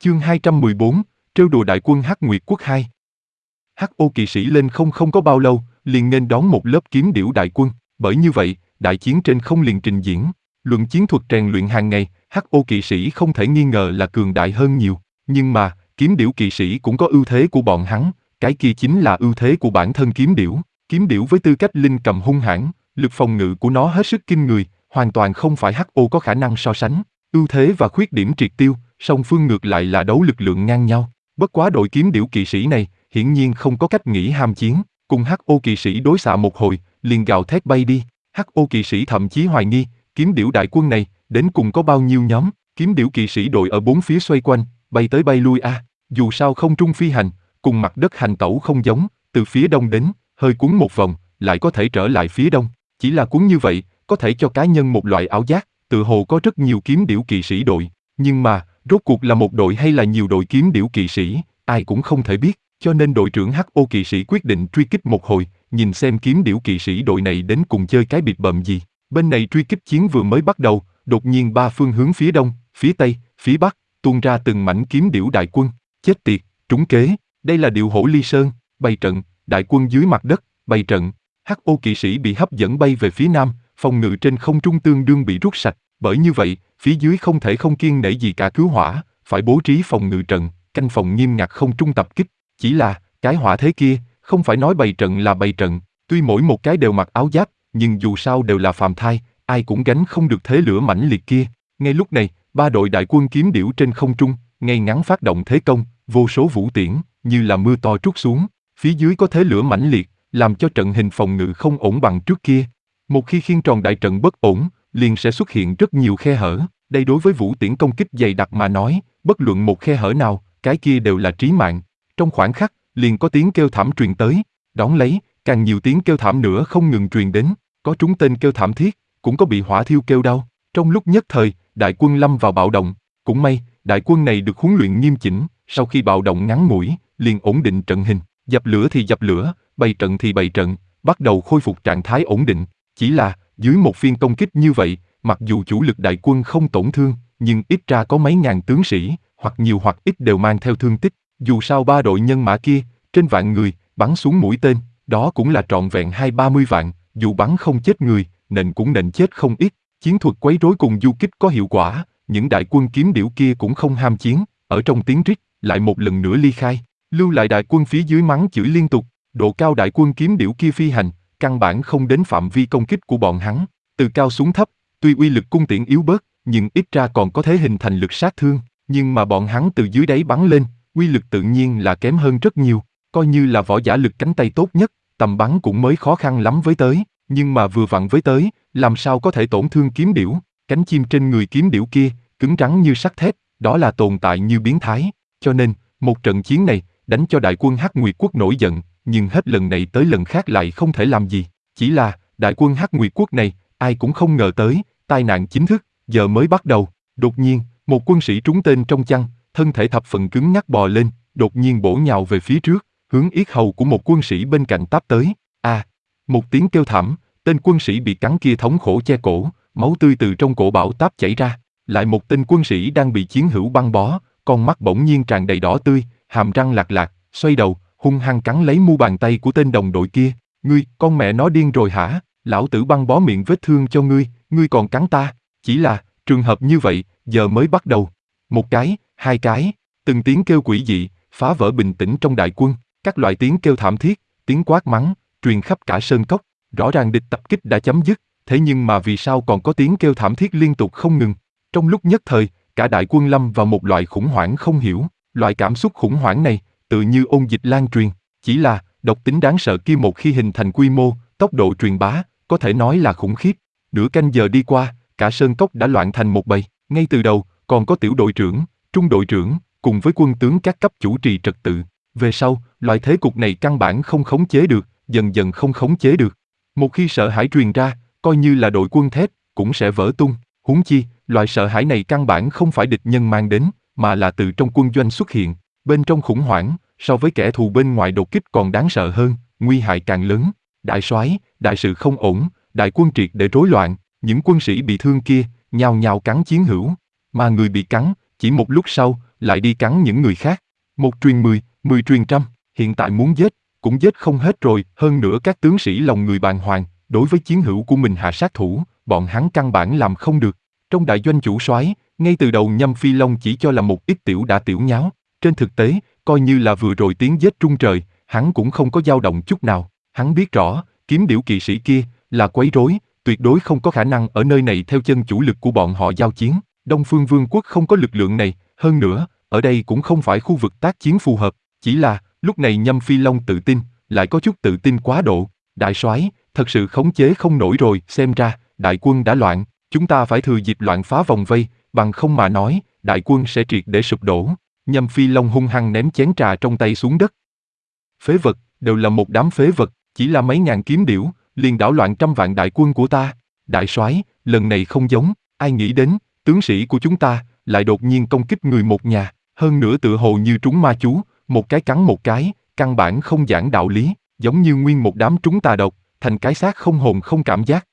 Chương 214, trêu đùa đại quân Hắc Nguyệt Quốc 2. Hắc Ô kỵ sĩ lên không có bao lâu, liền nghênh đón một lớp kiếm điểu đại quân, bởi như vậy, đại chiến trên không liền trình diễn. Luận chiến thuật rèn luyện hàng ngày, Hắc Ô kỵ sĩ không thể nghi ngờ là cường đại hơn nhiều, nhưng mà, kiếm điểu kỵ sĩ cũng có ưu thế của bọn hắn, cái kia chính là ưu thế của bản thân kiếm điểu. Kiếm điểu với tư cách linh cầm hung hãn, lực phòng ngự của nó hết sức kinh người, hoàn toàn không phải Hắc Ô có khả năng so sánh. Ưu thế và khuyết điểm triệt tiêu, song phương ngược lại là đấu lực lượng ngang nhau. Bất quá đội kiếm điểu kỵ sĩ này, hiển nhiên không có cách nghĩ ham chiến, cùng Hắc Ô kỵ sĩ đối xạ một hồi, liền gào thét bay đi. Hắc Ô kỵ sĩ thậm chí hoài nghi, kiếm điểu đại quân này, đến cùng có bao nhiêu nhóm, kiếm điểu kỵ sĩ đội ở bốn phía xoay quanh, bay tới bay lui dù sao không trung phi hành, cùng mặt đất hành tẩu không giống, từ phía đông đến, hơi cuốn một vòng, lại có thể trở lại phía đông, chỉ là cuốn như vậy, có thể cho cá nhân một loại ảo giác, tự hồ có rất nhiều kiếm điểu kỵ sĩ đội, nhưng mà, rốt cuộc là một đội hay là nhiều đội kiếm điểu kỵ sĩ, ai cũng không thể biết, cho nên đội trưởng Hắc Ô kỵ sĩ quyết định truy kích một hồi, nhìn xem kiếm điểu kỵ sĩ đội này đến cùng chơi cái bịp bợm gì. Bên này truy kích chiến vừa mới bắt đầu, đột nhiên ba phương hướng phía đông, phía tây, phía bắc, tuôn ra từng mảnh kiếm điểu đại quân, chết tiệt, trúng kế, đây là điệu hổ ly sơn, bày trận, đại quân dưới mặt đất, bày trận, Hắc Ô kỵ sĩ bị hấp dẫn bay về phía nam, phòng ngự trên không trung tương đương bị rút sạch, bởi như vậy, phía dưới không thể không kiêng nể gì cả cứu hỏa, phải bố trí phòng ngự trận, canh phòng nghiêm ngặt không trung tập kích, chỉ là, cái hỏa thế kia, không phải nói bày trận là bày trận, tuy mỗi một cái đều mặc áo giáp, nhưng dù sao đều là phàm thai, ai cũng gánh không được thế lửa mãnh liệt kia. Ngay lúc này, ba đội đại quân kiếm điểu trên không trung, ngay ngắn phát động thế công, vô số vũ tiễn, như là mưa to trút xuống, phía dưới có thế lửa mãnh liệt, làm cho trận hình phòng ngự không ổn bằng trước kia. Một khi khiên tròn đại trận bất ổn, liền sẽ xuất hiện rất nhiều khe hở, đây đối với vũ tiễn công kích dày đặc mà nói, bất luận một khe hở nào, cái kia đều là trí mạng. Trong khoảnh khắc, liền có tiếng kêu thảm truyền tới, đón lấy, càng nhiều tiếng kêu thảm nữa không ngừng truyền đến, có trúng tên kêu thảm thiết, cũng có bị hỏa thiêu kêu đau. Trong lúc nhất thời, đại quân lâm vào bạo động, cũng may, đại quân này được huấn luyện nghiêm chỉnh, sau khi bạo động ngắn ngủi, liền ổn định trận hình, dập lửa thì dập lửa, bày trận thì bày trận, bắt đầu khôi phục trạng thái ổn định. Chỉ là, dưới một phiên công kích như vậy, mặc dù chủ lực đại quân không tổn thương, nhưng ít ra có mấy ngàn tướng sĩ, hoặc nhiều hoặc ít đều mang theo thương tích. Dù sao ba đội nhân mã kia, trên vạn người, bắn xuống mũi tên, đó cũng là trọn vẹn 20-30 vạn, dù bắn không chết người, nện cũng nện chết không ít. Chiến thuật quấy rối cùng du kích có hiệu quả, những đại quân kiếm điểu kia cũng không ham chiến, ở trong tiếng rít, lại một lần nữa ly khai, lưu lại đại quân phía dưới mắng chửi liên tục, độ cao đại quân kiếm điểu kia phi hành, căn bản không đến phạm vi công kích của bọn hắn, từ cao xuống thấp, tuy uy lực cung tiễn yếu bớt, nhưng ít ra còn có thể hình thành lực sát thương, nhưng mà bọn hắn từ dưới đáy bắn lên, uy lực tự nhiên là kém hơn rất nhiều, coi như là võ giả lực cánh tay tốt nhất, tầm bắn cũng mới khó khăn lắm với tới, nhưng mà vừa vặn với tới, làm sao có thể tổn thương kiếm điểu, cánh chim trên người kiếm điểu kia, cứng rắn như sắt thép, đó là tồn tại như biến thái, cho nên, một trận chiến này, đánh cho đại quân Hắc Nguyệt Quốc nổi giận, nhưng hết lần này tới lần khác lại không thể làm gì, chỉ là, đại quân Hắc Nguyệt Quốc này, ai cũng không ngờ tới, tai nạn chính thức, giờ mới bắt đầu, đột nhiên, một quân sĩ trúng tên trong chăn, thân thể thập phần cứng nhắc bò lên, đột nhiên bổ nhào về phía trước, hướng yết hầu của một quân sĩ bên cạnh táp tới, một tiếng kêu thảm, tên quân sĩ bị cắn kia thống khổ che cổ, máu tươi từ trong cổ bảo táp chảy ra, lại một tên quân sĩ đang bị chiến hữu băng bó, con mắt bỗng nhiên tràn đầy đỏ tươi, hàm răng lạc lạc, xoay đầu, hung hăng cắn lấy mu bàn tay của tên đồng đội kia, ngươi, con mẹ nó điên rồi hả, lão tử băng bó miệng vết thương cho ngươi, ngươi còn cắn ta, chỉ là, trường hợp như vậy, giờ mới bắt đầu, một cái, hai cái, từng tiếng kêu quỷ dị, phá vỡ bình tĩnh trong đại quân, các loại tiếng kêu thảm thiết, tiếng quát mắng, truyền khắp cả sơn cốc, rõ ràng địch tập kích đã chấm dứt, thế nhưng mà vì sao còn có tiếng kêu thảm thiết liên tục không ngừng, trong lúc nhất thời, cả đại quân lâm vào một loại khủng hoảng không hiểu, loại cảm xúc khủng hoảng này, tự như ôn dịch lan truyền, chỉ là, độc tính đáng sợ kia một khi hình thành quy mô, tốc độ truyền bá, có thể nói là khủng khiếp, nửa canh giờ đi qua, cả sơn cốc đã loạn thành một bầy, ngay từ đầu, còn có tiểu đội trưởng, trung đội trưởng, cùng với quân tướng các cấp chủ trì trật tự, về sau, loại thế cục này căn bản không khống chế được, dần dần không khống chế được, một khi sợ hãi truyền ra, coi như là đội quân thép, cũng sẽ vỡ tung, huống chi, loại sợ hãi này căn bản không phải địch nhân mang đến, mà là từ trong quân doanh xuất hiện, bên trong khủng hoảng, so với kẻ thù bên ngoài đột kích còn đáng sợ hơn, nguy hại càng lớn, đại soái, đại sự không ổn, đại quân triệt để rối loạn, những quân sĩ bị thương kia, nhào nhào cắn chiến hữu, mà người bị cắn, chỉ một lúc sau, lại đi cắn những người khác. Một truyền 10, 10 truyền trăm, hiện tại muốn giết, cũng giết không hết rồi, hơn nữa các tướng sĩ lòng người bàng hoàng, đối với chiến hữu của mình hạ sát thủ, bọn hắn căn bản làm không được. Trong đại doanh chủ soái, ngay từ đầu Nhâm Phi Long chỉ cho là một ít tiểu đả tiểu nháo, trên thực tế, coi như là vừa rồi tiếng giết trung trời, hắn cũng không có dao động chút nào. Hắn biết rõ, kiếm điểu kỵ sĩ kia là quấy rối, tuyệt đối không có khả năng ở nơi này theo chân chủ lực của bọn họ giao chiến. Đông Phương Vương quốc không có lực lượng này, hơn nữa, ở đây cũng không phải khu vực tác chiến phù hợp, chỉ là, lúc này Nhâm Phi Long tự tin, lại có chút tự tin quá độ. Đại soái, thật sự khống chế không nổi rồi, xem ra, đại quân đã loạn, chúng ta phải thừa dịp loạn phá vòng vây, bằng không mà nói, đại quân sẽ triệt để sụp đổ. Nhâm Phi Long hung hăng ném chén trà trong tay xuống đất. Phế vật, đều là một đám phế vật, chỉ là mấy ngàn kiếm điểu, liền đảo loạn trăm vạn đại quân của ta. Đại soái, lần này không giống, ai nghĩ đến, tướng sĩ của chúng ta lại đột nhiên công kích người một nhà, hơn nữa tựa hồ như trúng ma chú, một cái cắn một cái, căn bản không giảng đạo lý, giống như nguyên một đám trúng tà độc, thành cái xác không hồn không cảm giác.